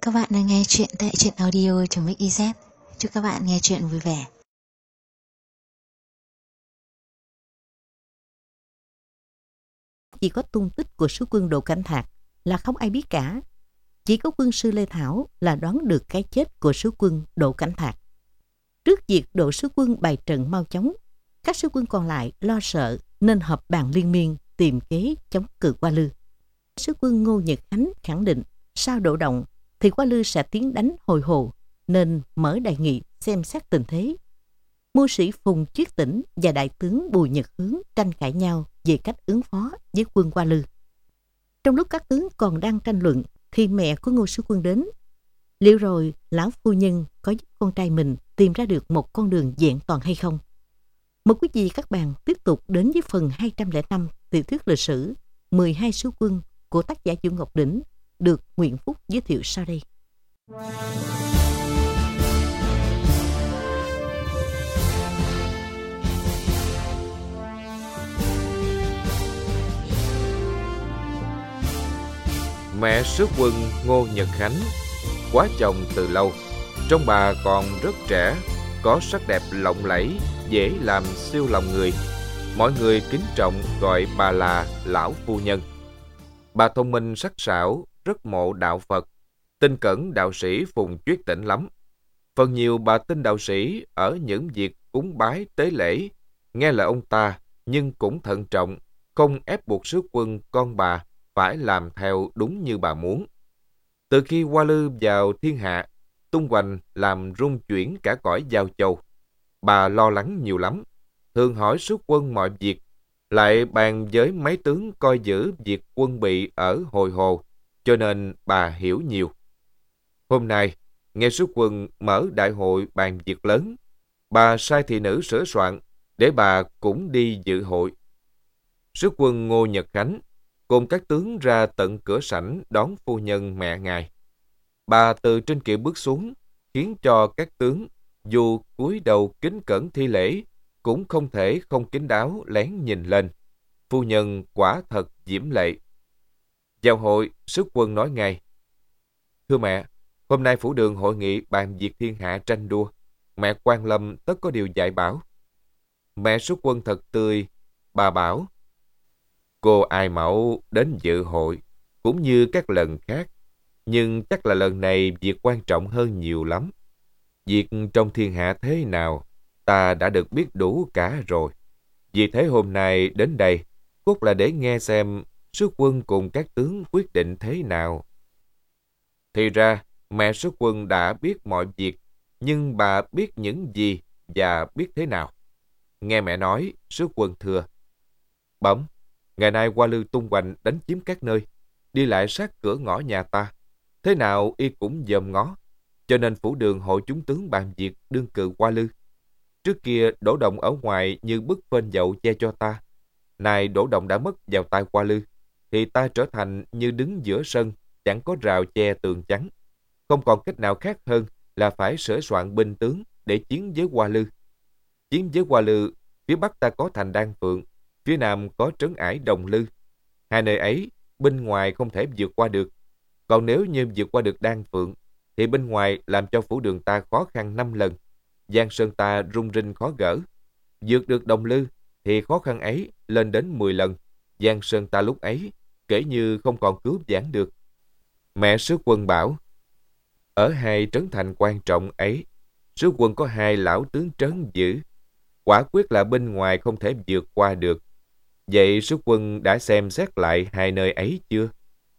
Các bạn đang nghe chuyện tại truyện audio.mix.iz. Chúc các bạn nghe chuyện vui vẻ. Chỉ có tung tích của sứ quân Đỗ Cảnh Thạc là không ai biết cả. Chỉ có quân sư Lê Thảo là đoán được cái chết của sứ quân Đỗ Cảnh Thạc. Trước việc Đỗ sứ quân bày trận mau chóng, các sứ quân còn lại lo sợ nên họp bàn liên miên tìm kế chống cự Hoa Lư. Sứ quân Ngô Nhật Khánh khẳng định sau Đỗ động thì Hoa Lư sẽ tiến đánh Hồi Hồ, nên mở đại nghị xem xét tình thế. Mưu sĩ Phùng Chuyết Tĩnh và đại tướng Bùi Nhật Hướng tranh cãi nhau về cách ứng phó với quân Hoa Lư. Trong lúc các tướng còn đang tranh luận thì mẹ của Ngô sứ quân đến. Liệu rồi lão phu nhân có giúp con trai mình tìm ra được một con đường vẹn toàn hay không? Mời quý vị các bạn tiếp tục đến với phần 205 tiểu thuyết lịch sử 12 sứ quân của tác giả Vũ Ngọc Đỉnh được Nguyễn Phúc giới thiệu sau đây. Mẹ sứ quân Ngô Nhật Khánh quá chồng từ lâu, trông bà còn rất trẻ, có sắc đẹp lộng lẫy, dễ làm siêu lòng người. Mọi người kính trọng gọi bà là lão phu nhân. Bà thông minh sắc sảo, rất mộ đạo Phật, tin cẩn đạo sĩ Phùng Chuyết Tĩnh lắm. Phần nhiều bà tin đạo sĩ ở những việc cúng bái tế lễ, nghe lời ông ta nhưng cũng thận trọng, không ép buộc sứ quân con bà phải làm theo đúng như bà muốn. Từ khi Hoa Lư vào thiên hạ, tung hoành làm rung chuyển cả cõi Giao Châu, bà lo lắng nhiều lắm, thường hỏi sứ quân mọi việc, lại bàn với mấy tướng coi giữ việc quân bị ở Hồi Hồ, cho nên bà hiểu nhiều. Hôm nay, nghe sứ quân mở đại hội bàn việc lớn, bà sai thị nữ sửa soạn để bà cũng đi dự hội. Sứ quân Ngô Nhật Khánh cùng các tướng ra tận cửa sảnh đón phu nhân mẹ ngài. Bà từ trên kiệu bước xuống, khiến cho các tướng dù cúi đầu kính cẩn thi lễ cũng không thể không kín đáo lén nhìn lên. Phu nhân quả thật diễm lệ. Vào hội, sứ quân nói ngay: "Thưa mẹ, hôm nay phủ đường hội nghị bàn việc thiên hạ tranh đua. Mẹ quan lâm tất có điều dạy bảo." Mẹ sứ quân thật tươi, bà bảo: "Cô Ai Mão đến dự hội cũng như các lần khác, nhưng chắc là lần này việc quan trọng hơn nhiều lắm. Việc trong thiên hạ thế nào, ta đã được biết đủ cả rồi. Vì thế hôm nay đến đây, cốt là để nghe xem sứ quân cùng các tướng quyết định thế nào." Thì ra, mẹ sứ quân đã biết mọi việc, nhưng bà biết những gì và biết thế nào. Nghe mẹ nói, sứ quân thưa: "Bẩm, ngày nay Hoa Lư tung hoành đánh chiếm các nơi, đi lại sát cửa ngõ nhà ta. Thế nào y cũng dòm ngó, cho nên phủ đường hội chúng tướng bàn việc đương cự Hoa Lư. Trước kia Đỗ Động ở ngoài như bức phên dậu che cho ta. Nay Đỗ Động đã mất vào tay Hoa Lư, thì ta trở thành như đứng giữa sân, chẳng có rào che tường chắn. Không còn cách nào khác hơn là phải sửa soạn binh tướng để chiến với Hoa Lư. Chiến với Hoa Lư, phía bắc ta có thành Đan Phượng, phía nam có trấn ải Đồng Lư. Hai nơi ấy, bên ngoài không thể vượt qua được. Còn nếu như vượt qua được Đan Phượng, thì bên ngoài làm cho phủ đường ta khó khăn 5 lần. Giang sơn ta rung rinh khó gỡ. Vượt được Đồng Lư, thì khó khăn ấy lên đến 10 lần. Giang sơn ta lúc ấy, kể như không còn cứu vãn được." Mẹ sứ quân bảo: "Ở hai trấn thành quan trọng ấy, sứ quân có hai lão tướng trấn giữ. Quả quyết là bên ngoài không thể vượt qua được. Vậy sứ quân đã xem xét lại hai nơi ấy chưa?"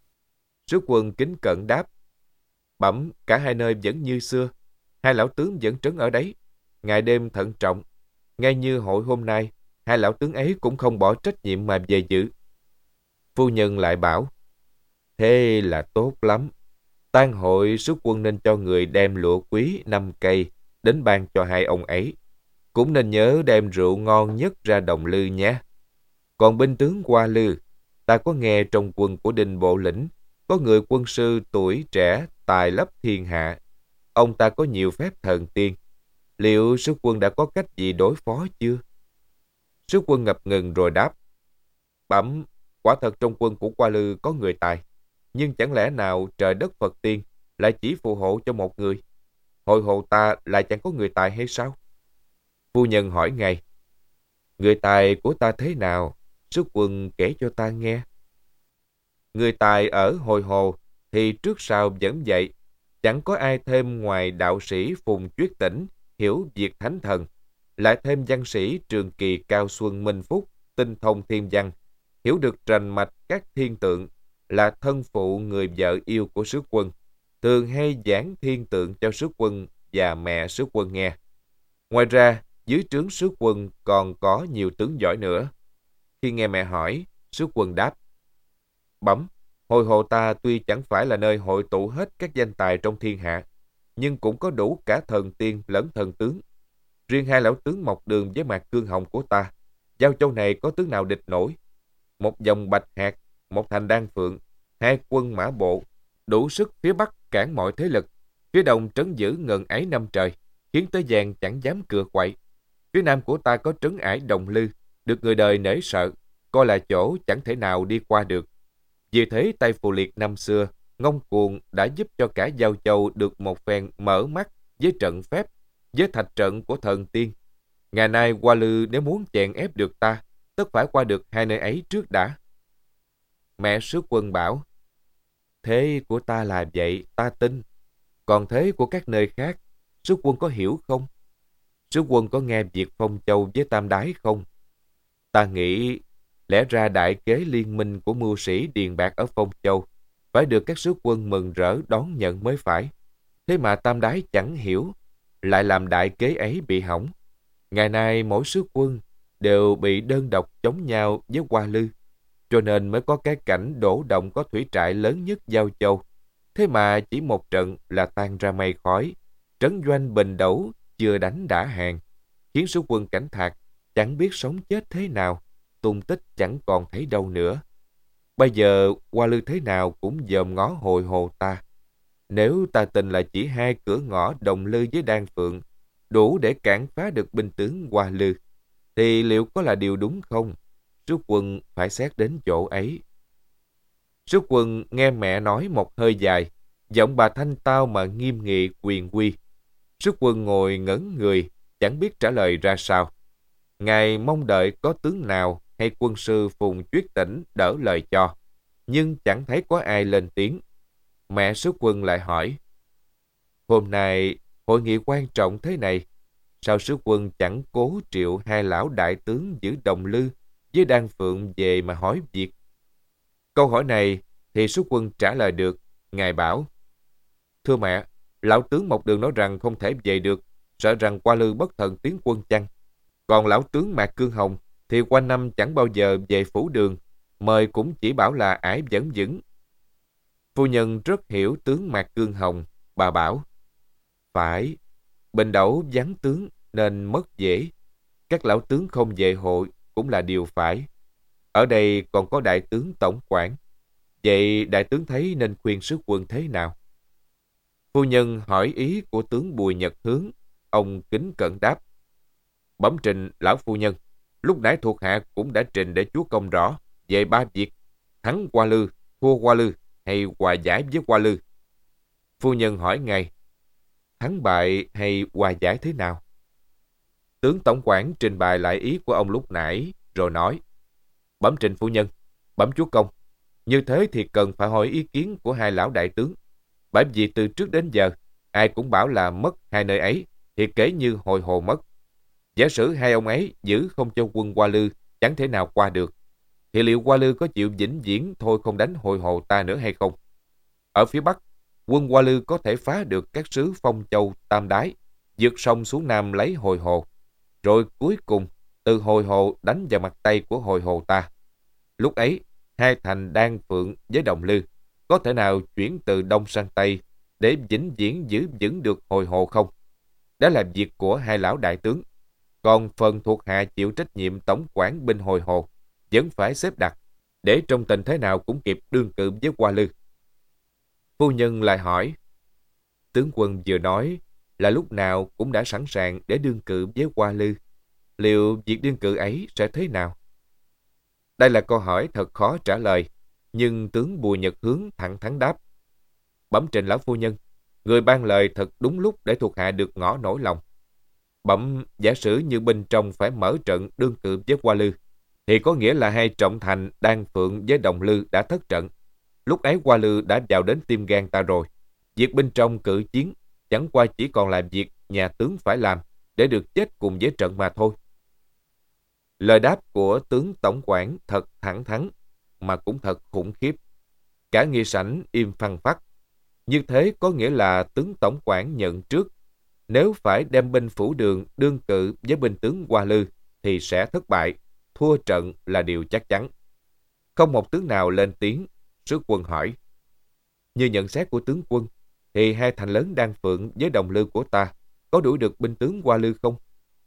Sứ quân kính cẩn đáp: "Bẩm, cả hai nơi vẫn như xưa. Hai lão tướng vẫn trấn ở đấy, ngày đêm thận trọng. Ngay như hội hôm nay, hai lão tướng ấy cũng không bỏ trách nhiệm mà về giữ." Phu nhân lại bảo: "Thế là tốt lắm. Tang hội sứ quân nên cho người đem lụa quý 5 cây đến ban cho hai ông ấy. Cũng nên nhớ đem rượu ngon nhất ra Đồng Lư nhé. Còn binh tướng Hoa Lư, ta có nghe trong quân của Đinh Bộ Lĩnh có người quân sư tuổi trẻ tài lấp thiên hạ. Ông ta có nhiều phép thần tiên. Liệu sứ quân đã có cách gì đối phó chưa?" Sứ quân ngập ngừng rồi đáp: "Bẩm, quả thật trong quân của Hoa Lư có người tài, nhưng chẳng lẽ nào trời đất Phật tiên lại chỉ phù hộ cho một người? Hội hồ ta lại chẳng có người tài hay sao? Phu nhân hỏi ngay. Người tài của ta thế nào? Sứ quân kể cho ta nghe. Người tài ở hội hồ thì trước sau vẫn vậy. Chẳng có ai thêm ngoài đạo sĩ Phùng Chuyết Tĩnh hiểu việc thánh thần, lại thêm văn sĩ Trường Kỳ Cao Xuân Minh Phúc, tinh thông thiên văn, hiểu được rành mạch các thiên tượng, là thân phụ người vợ yêu của sứ quân, thường hay giảng thiên tượng cho sứ quân và mẹ sứ quân nghe. Ngoài ra, dưới trướng sứ quân còn có nhiều tướng giỏi nữa. Khi nghe mẹ hỏi, sứ quân đáp: Bẩm, hội hồ ta tuy chẳng phải là nơi hội tụ hết các danh tài trong thiên hạ, nhưng cũng có đủ cả thần tiên lẫn thần tướng. Riêng hai lão tướng Mộc Đường với Mạc Cương Hồng của ta, giao châu này có tướng nào địch nổi? Một dòng Bạch Hạc, một thành Đan Phượng, hai quân mã bộ, đủ sức phía bắc cản mọi thế lực, phía đông trấn giữ ngần ấy năm trời, khiến tới giang chẳng dám cựa quậy. Phía nam của ta có trấn ải Đồng Lư, được người đời nể sợ, coi là chỗ chẳng thể nào đi qua được. Vì thế tay Phù Liệt năm xưa, ngông cuồng đã giúp cho cả giao châu được một phen mở mắt với trận phép, với thạch trận của thần tiên. Ngày nay Hoa Lư nếu muốn chèn ép được ta, tất phải qua được hai nơi ấy trước đã. Mẹ sứ quân bảo: Thế của ta là vậy, ta tin. Còn thế của các nơi khác, sứ quân có hiểu không? Sứ quân có nghe việc Phong Châu với Tam Đái không? Ta nghĩ lẽ ra đại kế liên minh của mưu sĩ Điền Bạc ở Phong Châu phải được các sứ quân mừng rỡ đón nhận mới phải. Thế mà Tam Đái chẳng hiểu, lại làm đại kế ấy bị hỏng. Ngày nay mỗi sứ quân đều bị đơn độc chống nhau với Hoa Lư, cho nên mới có cái cảnh đổ động có thủy trại lớn nhất Giao Châu. Thế mà chỉ một trận là tan ra mây khói, trấn doanh Bình Đẩu chưa đánh đã hàng, khiến sứ quân Cảnh Thạc chẳng biết sống chết thế nào, tung tích chẳng còn thấy đâu nữa. Bây giờ Hoa Lư thế nào cũng dòm ngó hội hồ ta. Nếu ta tin là chỉ hai cửa ngõ Đồng Lư với Đan Phượng đủ để cản phá được binh tướng Hoa Lư, thì liệu có là điều đúng không? Sứ quân phải xét đến chỗ ấy. Sứ quân nghe mẹ nói một hơi dài, giọng bà thanh tao mà nghiêm nghị quyền quy. Sứ quân ngồi ngẩn người, chẳng biết trả lời ra sao. Ngài mong đợi có tướng nào hay quân sư Phùng Chuyết Tĩnh đỡ lời cho, nhưng chẳng thấy có ai lên tiếng. Mẹ sứ quân lại hỏi: Hôm nay hội nghị quan trọng thế này, sao sứ quân chẳng cố triệu hai lão đại tướng giữ Đồng Lư với Đan Phượng về mà hỏi việc? Câu hỏi này thì sứ quân trả lời được. Ngài bảo: Thưa mẹ, lão tướng Mộc Đường nói rằng không thể về được, sợ rằng Hoa Lư bất thần tiến quân chăng. Còn lão tướng Mạc Cương Hồng thì quanh năm chẳng bao giờ về phủ đường, mời cũng chỉ bảo là ải vẫn vững. Phu nhân rất hiểu tướng Mạc Cương Hồng, bà bảo: Phải, Bình Đẩu vắng tướng nên mất dễ. Các lão tướng không về hội cũng là điều phải. Ở đây còn có đại tướng tổng quản. Vậy đại tướng thấy nên khuyên sứ quân thế nào? Phu nhân hỏi ý của tướng Bùi Nhật Hướng. Ông kính cẩn đáp: Bẩm trình lão phu nhân, lúc nãy thuộc hạ cũng đã trình để chúa công rõ về ba việc: thắng Hoa Lư, thua Hoa Lư hay hòa giải với Hoa Lư. Phu nhân hỏi ngay: Thắng bại hay hòa giải thế nào? Tướng tổng quản trình bày lại ý của ông lúc nãy, rồi nói: Bẩm trình phu nhân, bẩm chúa công, như thế thì cần phải hỏi ý kiến của hai lão đại tướng. Bởi vì từ trước đến giờ, ai cũng bảo là mất hai nơi ấy, thì kể như hồi hồ mất. Giả sử hai ông ấy giữ không cho quân Hoa Lư chẳng thể nào qua được, thì liệu Hoa Lư có chịu vĩnh viễn thôi không đánh hội hồ ta nữa hay không? Ở phía Bắc, quân Hoa Lư có thể phá được các xứ Phong Châu, Tam Đái, vượt sông xuống Nam lấy hồi hồ, rồi cuối cùng từ hồi hồ đánh vào mặt Tây của hồi hồ ta. Lúc ấy, hai thành Đan Phượng với Đồng Lư có thể nào chuyển từ Đông sang Tây để vĩnh viễn giữ vững được hồi hồ không? Đó là việc của hai lão đại tướng. Còn phần thuộc hạ chịu trách nhiệm tổng quản binh hồi hồ vẫn phải xếp đặt để trong tình thế nào cũng kịp đương cự với Hoa Lư. Phu nhân lại hỏi: Tướng quân vừa nói là lúc nào cũng đã sẵn sàng để đương cự với Hoa Lư. Liệu việc đương cự ấy sẽ thế nào? Đây là câu hỏi thật khó trả lời, nhưng tướng Bùi Nhật Hướng thẳng thắn đáp: Bẩm trình lão phu nhân, Người ban lời thật đúng lúc để thuộc hạ được ngỏ nỗi lòng. Bẩm, giả sử như bên trong phải mở trận đương cự với Hoa Lư, thì có nghĩa là hai trọng thành Đan Phượng với Đồng Lư đã thất trận. Lúc ấy Hoa Lư đã vào đến tim gan ta rồi. Việc bên trong cự chiến chẳng qua chỉ còn là việc nhà tướng phải làm để được chết cùng với trận mà thôi. Lời đáp của tướng tổng quản thật thẳng thắn, mà cũng thật khủng khiếp. Cả nghi sảnh im phăng phắc. Như thế có nghĩa là tướng tổng quản nhận trước, nếu phải đem binh phủ đường đương cự với binh tướng Hoa Lư thì sẽ thất bại, thua trận là điều chắc chắn. Không một tướng nào lên tiếng. Sứ quân hỏi: như nhận xét của tướng quân, thì hai thành lớn Đan Phượng với Đồng Lư của ta có đuổi được binh tướng Hoa Lư không?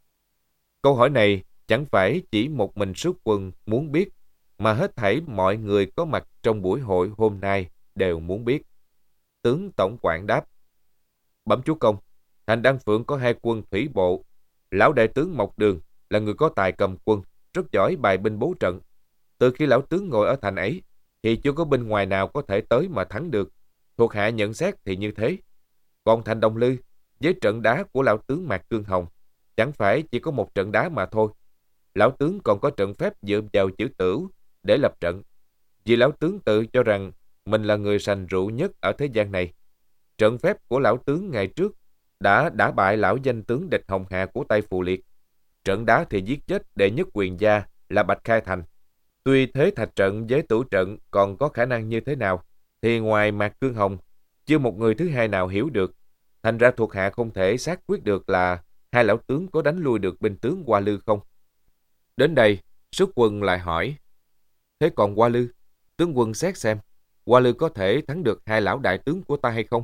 Câu hỏi này chẳng phải chỉ một mình sứ quân muốn biết, mà hết thảy mọi người có mặt trong buổi hội hôm nay đều muốn biết. Tướng tổng quản đáp: bẩm chúa công, thành Đan Phượng có hai quân thủy bộ. Lão đại tướng Mộc Đường là người có tài cầm quân, rất giỏi bài binh bố trận. Từ khi lão tướng ngồi ở thành ấy, thì chưa có binh ngoài nào có thể tới mà thắng được. Thuộc hạ nhận xét thì như thế. Còn thành Đồng Lư, với trận đá của lão tướng Mạc Cương Hồng, chẳng phải chỉ có một trận đá mà thôi. Lão tướng còn có trận phép dựa vào chữ tửu để lập trận. Vì lão tướng tự cho rằng mình là người sành rượu nhất ở thế gian này. Trận phép của lão tướng ngày trước đã đả bại lão danh tướng địch Hồng Hà của tay Phù Liệt. Trận đá thì giết chết đệ nhất quyền gia là Bạch Khai Thành. Tuy thế thạch trận với tửu trận còn có khả năng như thế nào, thì ngoài Mạc Cương Hồng, chưa một người thứ hai nào hiểu được. Thành ra thuộc hạ không thể xác quyết được là hai lão tướng có đánh lui được binh tướng Hoa Lư không. Đến đây, sứ quân lại hỏi: thế còn Hoa Lư, tướng quân xét xem, Hoa Lư có thể thắng được hai lão đại tướng của ta hay không?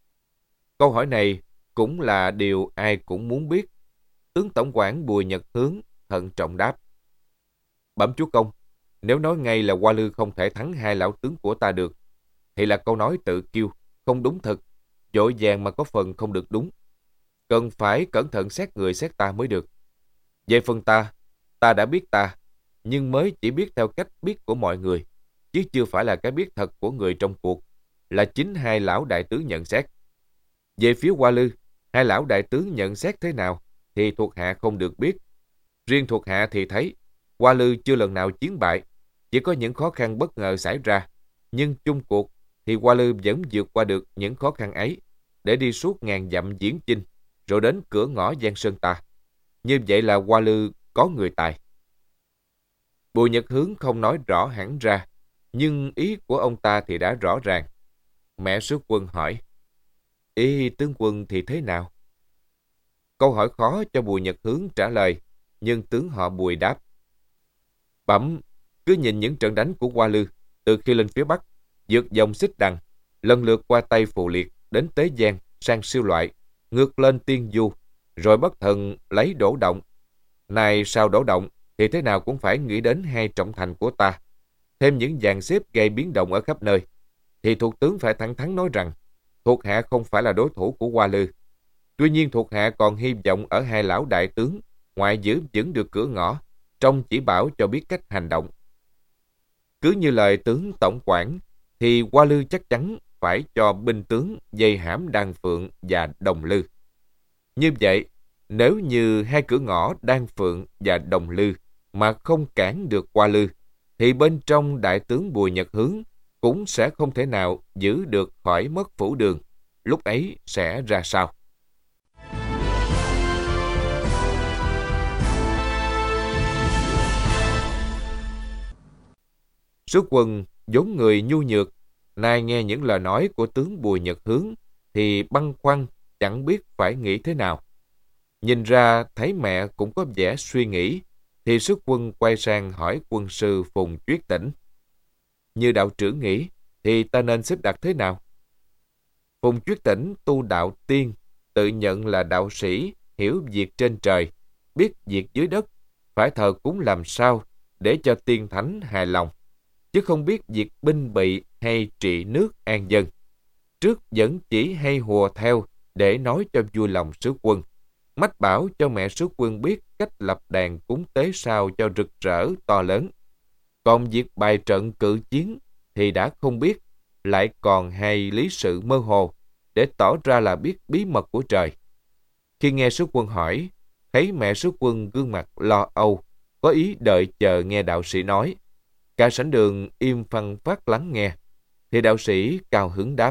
Câu hỏi này cũng là điều ai cũng muốn biết. Tướng tổng quản Bùi Nhật Hướng thận trọng đáp: bẩm chúa công, nếu nói ngay là Hoa Lư không thể thắng hai lão tướng của ta được, thì là câu nói tự kiêu, không đúng thật, vội vàng mà có phần không được đúng. Cần phải cẩn thận xét người xét ta mới được. Về phần ta đã biết ta, nhưng mới chỉ biết theo cách biết của mọi người, chứ chưa phải là cái biết thật của người trong cuộc, là chính hai lão đại tướng nhận xét. Về phía Hoa Lư, hai lão đại tướng nhận xét thế nào thì thuộc hạ không được biết. Riêng thuộc hạ thì thấy Hoa Lư chưa lần nào chiến bại, chỉ có những khó khăn bất ngờ xảy ra, nhưng chung cuộc thì Hoa Lư vẫn vượt qua được những khó khăn ấy để đi suốt ngàn dặm viễn chinh, rồi đến cửa ngõ Giang Sơn ta. Như vậy là Hoa Lư có người tài. Bùi Nhật Hướng không nói rõ hẳn ra, nhưng ý của ông ta thì đã rõ ràng. Mẹ sứ quân hỏi: ý tướng quân thì thế nào? Câu hỏi khó cho Bùi Nhật Hướng trả lời, nhưng tướng họ Bùi đáp: bẩm, cứ nhìn những trận đánh của Hoa Lư từ khi lên phía Bắc, vượt dòng Xích Đằng, lần lượt qua tay Phù Liệt, đến Tế Giang, sang Siêu Loại, ngược lên Tiên Du, rồi bất thần lấy Đỗ Động. Này sau Đỗ Động thì thế nào cũng phải nghĩ đến hai trọng thành của ta, thêm những dàn xếp gây biến động ở khắp nơi, thì thuộc tướng phải thẳng thắn nói rằng thuộc hạ không phải là đối thủ của Hoa Lư. Tuy nhiên thuộc hạ còn hy vọng ở hai lão đại tướng, ngoại giữ vững được cửa ngõ, trong chỉ bảo cho biết cách hành động. Cứ như lời tướng tổng quản, thì Hoa Lư chắc chắn phải cho binh tướng dây hãm Đan Phượng và Đồng Lư. Như vậy, nếu như hai cửa ngõ Đan Phượng và Đồng Lư mà không cản được Hoa Lư, thì bên trong đại tướng Bùi Nhật Hướng cũng sẽ không thể nào giữ được khỏi mất phủ đường. Lúc ấy sẽ ra sao? Sứ quân vốn người nhu nhược, nay nghe những lời nói của tướng Bùi Nhật Hướng thì băn khoăn chẳng biết phải nghĩ thế nào. Nhìn ra thấy mẹ cũng có vẻ suy nghĩ, thì sứ quân quay sang hỏi quân sư Phùng Chuyết Tỉnh: như đạo trưởng nghĩ thì ta nên xếp đặt thế nào? Phùng Chuyết Tỉnh tu đạo tiên, tự nhận là đạo sĩ, hiểu việc trên trời, biết việc dưới đất, phải thờ cúng làm sao để cho tiên thánh hài lòng, chứ không biết việc binh bị hay trị nước an dân. Trước vẫn chỉ hay hùa theo để nói cho vui lòng sứ quân, mách bảo cho mẹ sứ quân biết cách lập đàn cúng tế sao cho rực rỡ to lớn. Còn việc bài trận cự chiến thì đã không biết, lại còn hay lý sự mơ hồ, để tỏ ra là biết bí mật của trời. Khi nghe sứ quân hỏi, thấy mẹ sứ quân gương mặt lo âu, có ý đợi chờ nghe đạo sĩ nói. Cả sảnh đường im phăng phát lắng nghe, thì đạo sĩ cao hứng đáp: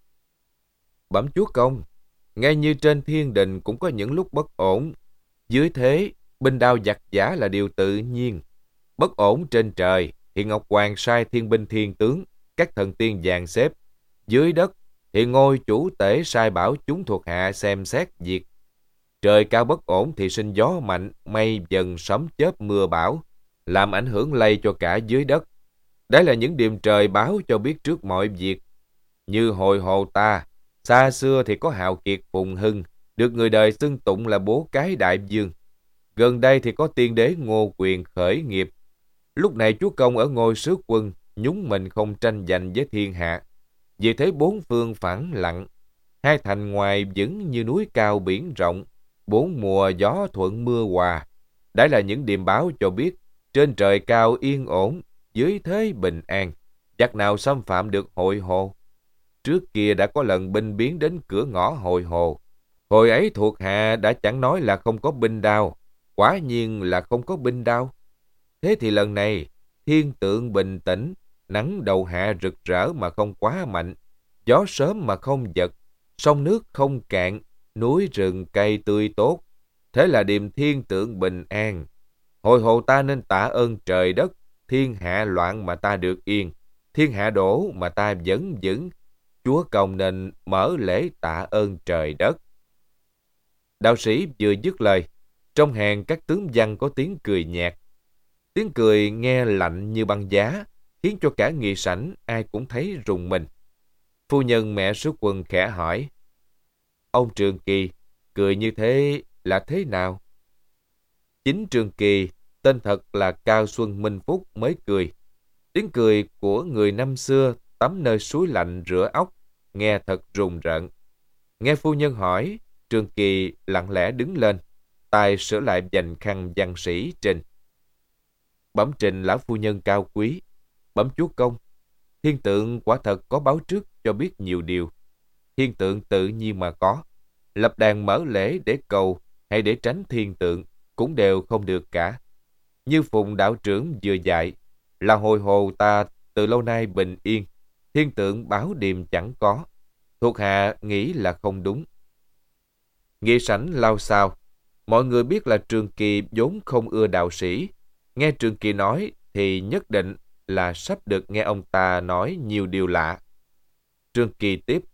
Bẩm chúa công, ngay như trên thiên đình cũng có những lúc bất ổn. Dưới thế, binh đao giặc giã là điều tự nhiên. Bất ổn trên trời thì Ngọc Hoàng sai thiên binh thiên tướng, các thần tiên dàn xếp. Dưới đất thì ngôi chủ tể sai bảo chúng thuộc hạ xem xét việc. Trời cao bất ổn thì sinh gió mạnh, mây dần, sấm chớp, mưa bão, làm ảnh hưởng lây cho cả dưới đất. Đấy là những điềm trời báo cho biết trước mọi việc. Như hồi Hồ ta, xa xưa thì có hào kiệt Phùng Hưng, được người đời xưng tụng là bố cái đại vương. Gần đây thì có tiên đế Ngô Quyền khởi nghiệp. Lúc này chúa công ở ngôi sứ quân, nhúng mình không tranh giành với thiên hạ. Vì thế bốn phương phẳng lặng, hai thành ngoài vững như núi cao biển rộng, bốn mùa gió thuận mưa hòa. Đấy là những điềm báo cho biết trên trời cao yên ổn, dưới thế bình an, giặc nào xâm phạm được Hội Hồ. Trước kia đã có lần binh biến đến cửa ngõ Hội Hồ. Hồi ấy thuộc hạ đã chẳng nói là không có binh đao, quả nhiên là không có binh đao. Thế thì lần này, thiên tượng bình tĩnh, nắng đầu hạ rực rỡ mà không quá mạnh, gió sớm mà không giật, sông nước không cạn, núi rừng cây tươi tốt. Thế là điềm thiên tượng bình an. Hội Hồ ta nên tạ ơn trời đất, thiên hạ loạn mà ta được yên, thiên hạ đổ mà ta vẫn vững. Chúa công nên mở lễ tạ ơn trời đất. Đạo sĩ vừa dứt lời, trong hàng các tướng văn có tiếng cười nhạt. Tiếng cười nghe lạnh như băng giá, khiến cho cả nghị sảnh ai cũng thấy rùng mình. Phu nhân mẹ sứ quân khẽ hỏi: Ông Trường Kỳ, cười như thế là thế nào? Chính Trường Kỳ, tên thật là Cao Xuân Minh Phúc mới cười. Tiếng cười của người năm xưa tắm nơi suối lạnh rửa óc, nghe thật rùng rợn. Nghe phu nhân hỏi, Trường Kỳ lặng lẽ đứng lên, tay sửa lại vành khăn văn sĩ trình. Bẩm trình lão phu nhân cao quý, bẩm chúa công, thiên tượng quả thật có báo trước cho biết nhiều điều. Thiên tượng tự nhiên mà có, lập đàn mở lễ để cầu hay để tránh thiên tượng cũng đều không được cả. Như Phùng đạo trưởng vừa dạy, là Hội Hồ ta từ lâu nay bình yên, thiên tượng báo điềm chẳng có. Thuộc hạ nghĩ là không đúng. Nghị sảnh lao xao. Mọi người biết là Trường Kỳ vốn không ưa đạo sĩ. Nghe Trường Kỳ nói thì nhất định là sắp được nghe ông ta nói nhiều điều lạ. Trường Kỳ tiếp: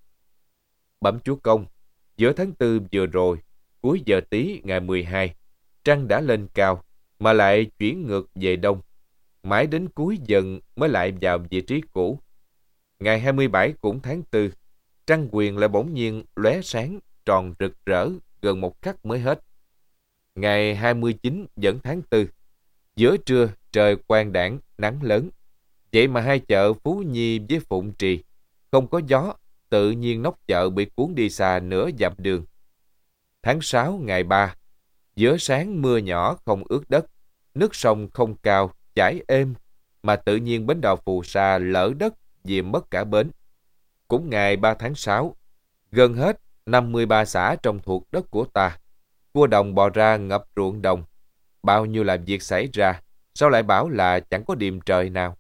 Bẩm chúa công, giữa tháng 4 vừa rồi, cuối giờ Tý ngày 12, trăng đã lên cao mà lại chuyển ngược về đông. Mãi đến cuối dần mới lại vào vị trí cũ. Ngày 27 cũng tháng 4, trăng quyền lại bỗng nhiên lóe sáng tròn rực rỡ gần một khắc mới hết. Ngày 29 vẫn tháng 4, giữa trưa trời quang đãng nắng lớn. Vậy mà hai chợ Phú Nhi với Phụng Trì không có gió, tự nhiên nóc chợ bị cuốn đi xa nửa dặm đường. Tháng 6 ngày 3, giữa sáng mưa nhỏ không ướt đất, nước sông không cao chảy êm, mà tự nhiên bến đò Phù Sa lỡ đất vì mất cả bến. Cũng ngày 3 tháng 6, gần hết 53 xã trong thuộc đất của ta, cua đồng bò ra ngập ruộng đồng. Bao nhiêu là việc xảy ra, sao lại bảo là chẳng có điềm trời nào?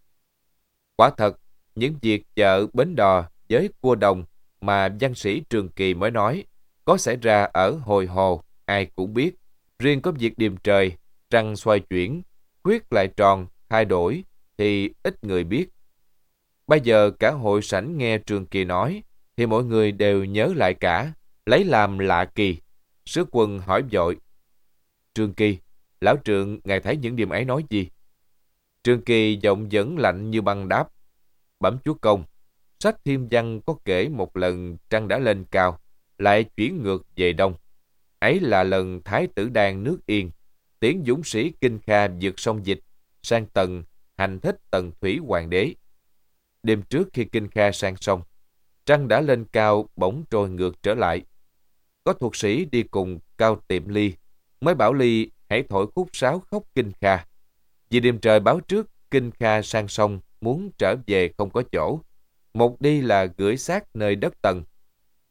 Quả thật, những việc chợ bến đò với cua đồng mà văn sĩ Trường Kỳ mới nói có xảy ra ở Hội Hồ ai cũng biết. Riêng có việc điềm trời, trăng xoay chuyển, khuyết lại tròn, thay đổi thì ít người biết. Bây giờ cả hội sảnh nghe Trường Kỳ nói thì mọi người đều nhớ lại cả, lấy làm lạ kỳ. Sứ quân hỏi vội: Trường Kỳ, lão trượng ngài thấy những điểm ấy nói gì? Trường Kỳ giọng vẫn lạnh như băng đáp: Bẩm chúa công, sách Thiên Văn có kể một lần trăng đã lên cao, lại chuyển ngược về đông. Ấy là lần Thái tử Đan nước Yên tiến dũng sĩ Kinh Kha vượt sông Dịch sang Tần hành thích Tần Thủy Hoàng đế. Đêm trước khi Kinh Kha sang sông, trăng đã lên cao bỗng trôi ngược trở lại. Có thuộc sĩ đi cùng Cao Tiệm Ly mới bảo Ly hãy thổi khúc sáo khóc Kinh Kha. Vì đêm trời báo trước Kinh Kha sang sông muốn trở về không có chỗ, một đi là gửi xác nơi đất Tần.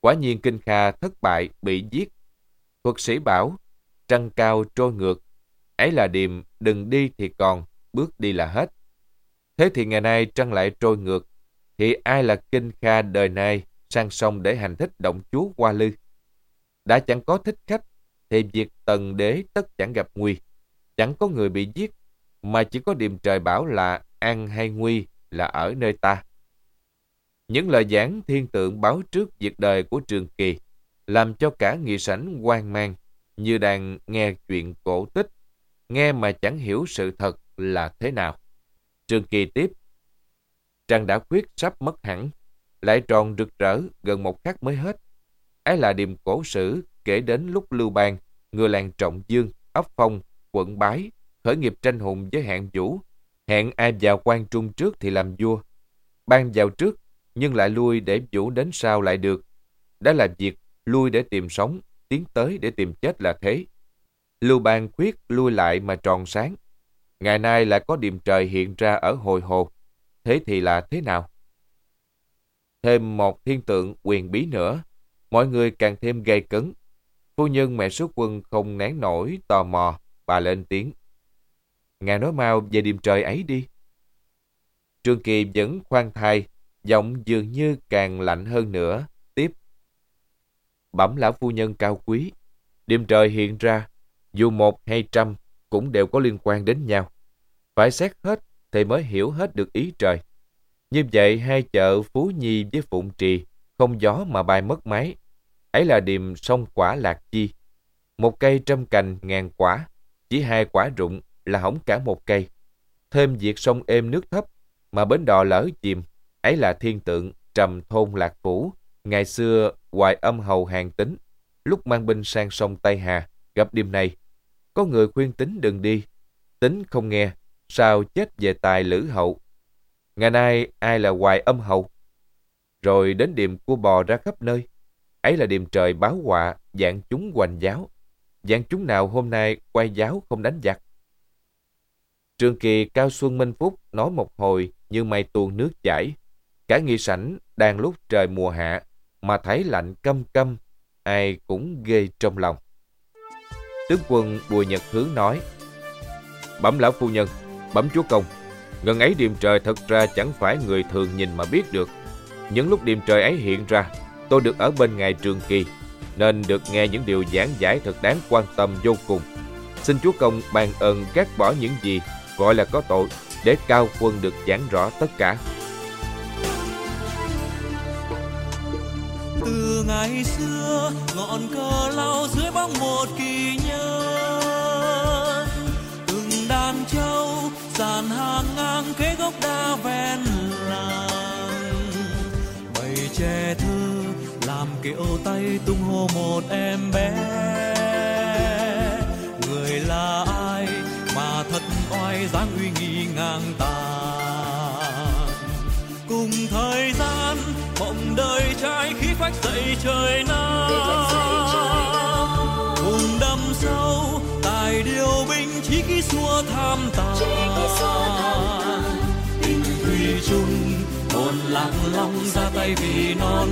Quả nhiên Kinh Kha thất bại, bị giết. Thuật sĩ bảo, trăng cao trôi ngược, ấy là điềm, đừng đi thì còn, bước đi là hết. Thế thì ngày nay trăng lại trôi ngược, thì ai là Kinh Kha đời nay sang sông để hành thích động chúa Hoa Lư? Đã chẳng có thích khách, thì việc tần đế tất chẳng gặp nguy. Chẳng có người bị giết, mà chỉ có điềm trời bảo là an hay nguy là ở nơi ta. Những lời giảng thiên tượng báo trước việc đời của Trường Kỳ làm cho cả nghị sảnh hoang mang, như đang nghe chuyện cổ tích, nghe mà chẳng hiểu sự thật là thế nào. Trường Kỳ tiếp: trăng đã khuyết sắp mất hẳn, lại tròn rực rỡ gần một khắc mới hết. Ấy là điềm cổ sử kể đến lúc Lưu Bang, người làng Trọng Dương, ấp Phong, quận Bái, khởi nghiệp tranh hùng với hạng Vũ, hẹn ai vào quan trung trước thì làm vua. Ban vào trước, nhưng lại lui để Vũ đến sau lại được. Đã là việc lui để tìm sống, tiến tới để tìm chết là thế. Lưu Bang khuyết lui lại mà tròn sáng. Ngày nay lại có điềm trời hiện ra ở hồi hồ. Thế thì là thế nào? Thêm một thiên tượng quyền bí nữa, mọi người càng thêm gay cấn. Phu nhân mẹ Số Quân không nén nổi tò mò, bà lên tiếng: ngài nói mau về điềm trời ấy đi. Trường Kỳ vẫn khoan thai, giọng dường như càng lạnh hơn nữa, tiếp: bẩm lão phu nhân cao quý, điềm trời hiện ra, dù 1 hay 100 cũng đều có liên quan đến nhau. Phải xét hết thì mới hiểu hết được ý trời. Như vậy hai chợ Phú Nhi với Phụng Trì không gió mà bay mất mái. Ấy là điềm sông quả lạc chi. Một cây 100 cành 1000 quả, chỉ 2 quả rụng là hỏng cả một cây. Thêm việc sông êm nước thấp mà bến đò lỡ chìm, ấy là thiên tượng Trầm thôn Lạc Phủ. Ngày xưa Hoài Âm hầu Hàn Tín lúc mang binh sang sông Tây Hà gặp điềm này, có người khuyên Tín đừng đi. Tín không nghe, sao chết về tài Lữ Hậu. Ngày nay ai là Hoài Âm hầu? Rồi đến điềm cua bò ra khắp nơi, ấy là điềm trời báo họa vạn chúng hoành giáo. Vạn chúng nào hôm nay quay giáo không đánh giặc? Trường Kỳ cao xuân minh phúc nói một hồi như mây tuôn nước chảy. Cả nghị sảnh đang lúc trời mùa hạ mà thấy lạnh căm căm, ai cũng ghê trong lòng. Tướng quân Bùi Nhật Hướng nói: bẩm lão phu nhân, bẩm chúa công, ngần ấy điềm trời thật ra chẳng phải người thường nhìn mà biết được. Những lúc điềm trời ấy hiện ra, tôi được ở bên ngài Trường Kỳ, nên được nghe những điều giảng giải thật đáng quan tâm vô cùng. Xin chúa công ban ơn gác bỏ những gì gọi là có tội, để cao quân được giảng rõ tất cả. Từ ngày xưa ngọn cờ lao dưới bóng một kỳ nhân, từng đàn trâu dàn hàng ngang kế gốc đa ven làng. Bầy trẻ thơ làm kiệu tay tung hô một em bé. Người là ai mà thật oai dáng uy nghi ngang tàn. Cùng thời gian mộng đời trai khí phách dậy trời Nam. Cùng đâm sâu tài điều binh chí khí xua tham tàn. Tình thủy chung hồn lặng long ra tay vì non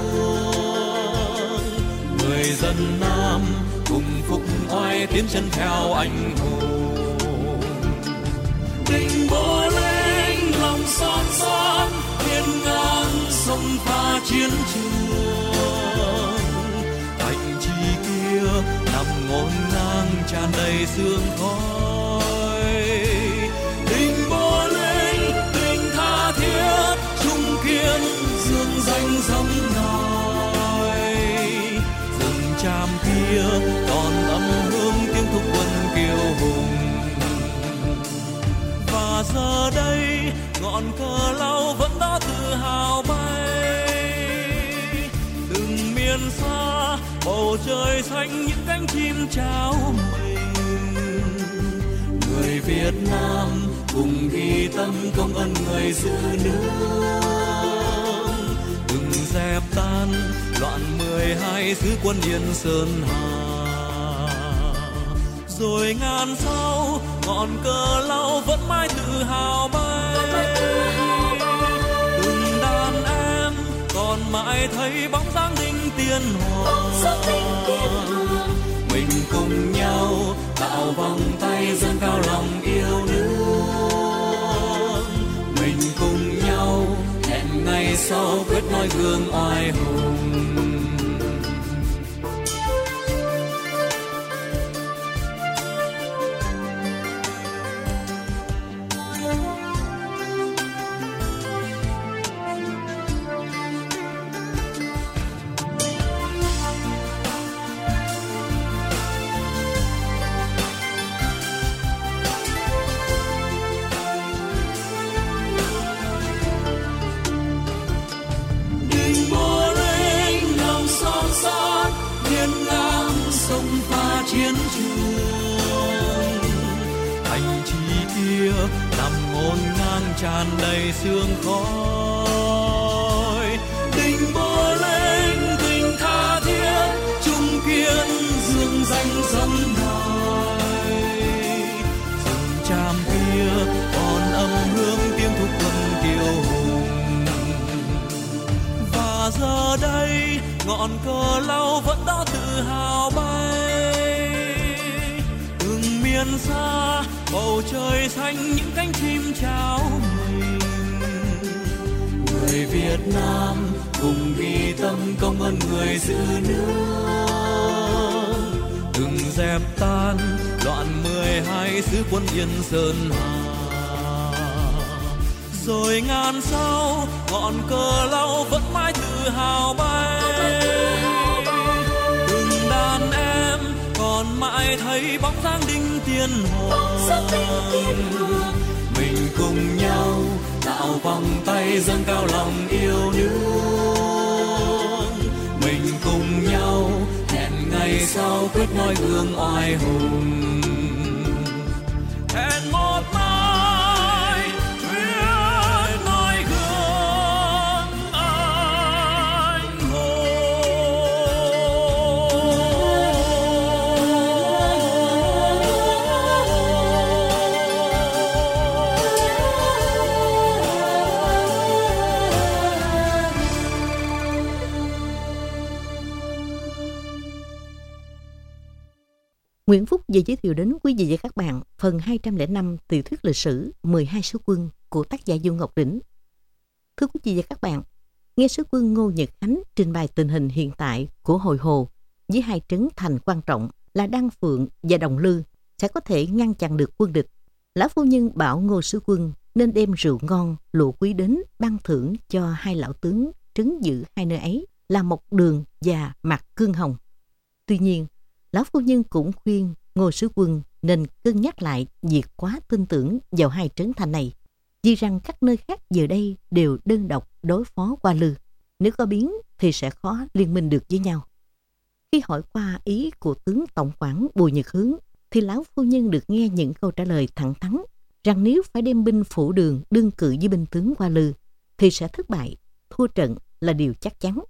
nước. Người dân Nam cùng phục oai tiến chân theo anh hùng. Tình bố linh lòng son son hiên ngang sông pha chiến trường. Thành trì kia nằm ngổn ngang tràn đầy sương khói. Tình bố linh tình tha thiết trung kiên dương danh giống nòi. Rừng tràm kia còn âm hương tiếng thúc quân kiêu hùng. Và giờ đây ngọn cờ lao vẫn đó tự hào bay. Từng miền xa bầu trời xanh những cánh chim trao mình. Người Việt Nam cùng ghi tâm công ơn người giữ nước. Từng dẹp tan loạn 12 sứ quân Yên Sơn Hà. Rồi ngàn sau ngọn cờ lao vẫn mãi tự hào bay. Từng đàn em còn mãi thấy bóng dáng đinh tiên hoàng. Mình cùng nhau tạo vòng tay dâng cao lòng yêu nước. Mình cùng nhau hẹn ngày sau quyết noi gương oai hùng. Chiến trường thành trì kia nằm ngổn ngang tràn đầy sương khói. Đình bơ lên tình tha thiết chung kiên dương danh sông đài. Rừng tràm kia còn âm hương tiếng thúc quân kiêu hùng. Và giờ đây ngọn cờ lau vẫn đó tự hào bay. Miền xa bầu trời xanh những cánh chim chào mình. Người Việt Nam cùng ghi tâm công ơn người giữ nước. Từng dẹp tan loạn 12 sứ quân Yên Sơn Hà. Rồi ngàn sau ngọn cờ lau vẫn mãi tự hào bay. Từng đàn em còn mãi thấy bóng dáng đinh tiên hoàng. Mình cùng nhau tạo vòng tay dâng cao lòng yêu nước. Mình cùng nhau hẹn ngày sau quyết noi gương oai hùng. Hẹn một mai quyết noi gương anh hùng. Nguyễn Phúc vừa giới thiệu đến quý vị và các bạn phần 205 tiểu thuyết lịch sử 12 sứ quân của tác giả Du Ngọc Đỉnh. Thưa quý vị và các bạn, nghe sứ quân Ngô Nhật Khánh trình bày tình hình hiện tại của Hội Hồ với hai trấn thành quan trọng là Đan Phượng và Đồng Lư sẽ có thể ngăn chặn được quân địch. Lão phu nhân bảo Ngô sứ quân nên đem rượu ngon, lụa quý đến ban thưởng cho hai lão tướng trấn giữ hai nơi ấy là Mộc Đường và Mạc Cương Hồng. Tuy nhiên, lão phu nhân cũng khuyên Ngô sứ quân nên cân nhắc lại việc quá tin tưởng vào hai trấn thành này, vì rằng các nơi khác giờ đây đều đơn độc đối phó Hoa Lư. Nếu có biến thì sẽ khó liên minh được với nhau. Khi hỏi qua ý của tướng tổng quản Bùi Nhật Hướng, thì lão phu nhân được nghe những câu trả lời thẳng thắn rằng nếu phải đem binh phủ Đường đương cự với binh tướng Hoa Lư thì sẽ thất bại, thua trận là điều chắc chắn.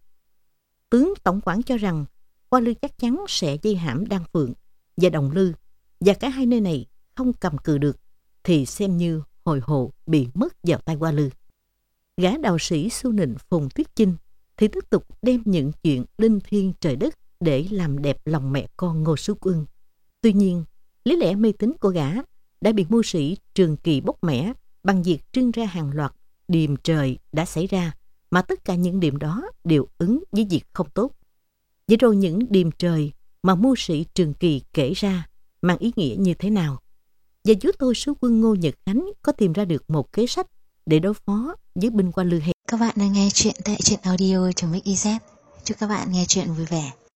Tướng tổng quản cho rằng Hoa Lư chắc chắn sẽ vây hãm Đan Phượng và Đồng Lư, và cả hai nơi này không cầm cự được thì xem như Hội Hồ bị mất vào tay Hoa Lư. Gã đạo sĩ Xu Nịnh Phùng Tuyết Chinh thì tiếp tục đem những chuyện linh thiêng trời đất để làm đẹp lòng mẹ con Ngô sứ quân. Tuy nhiên, lý lẽ mê tín của gã đã bị mưu sĩ Trường Kỳ bóc mẽ bằng việc trưng ra hàng loạt điềm trời đã xảy ra, mà tất cả những điềm đó đều ứng với việc không tốt. Vậy rồi những điềm trời mà mưu sĩ Trường Kỳ kể ra mang ý nghĩa như thế nào? Và chúa tôi sứ quân Ngô Nhật Khánh có tìm ra được một kế sách để đối phó với binh Hoa Lư hay? Các bạn đang nghe chuyện tại truyện audio.mix.iz. Chúc các bạn nghe chuyện vui vẻ.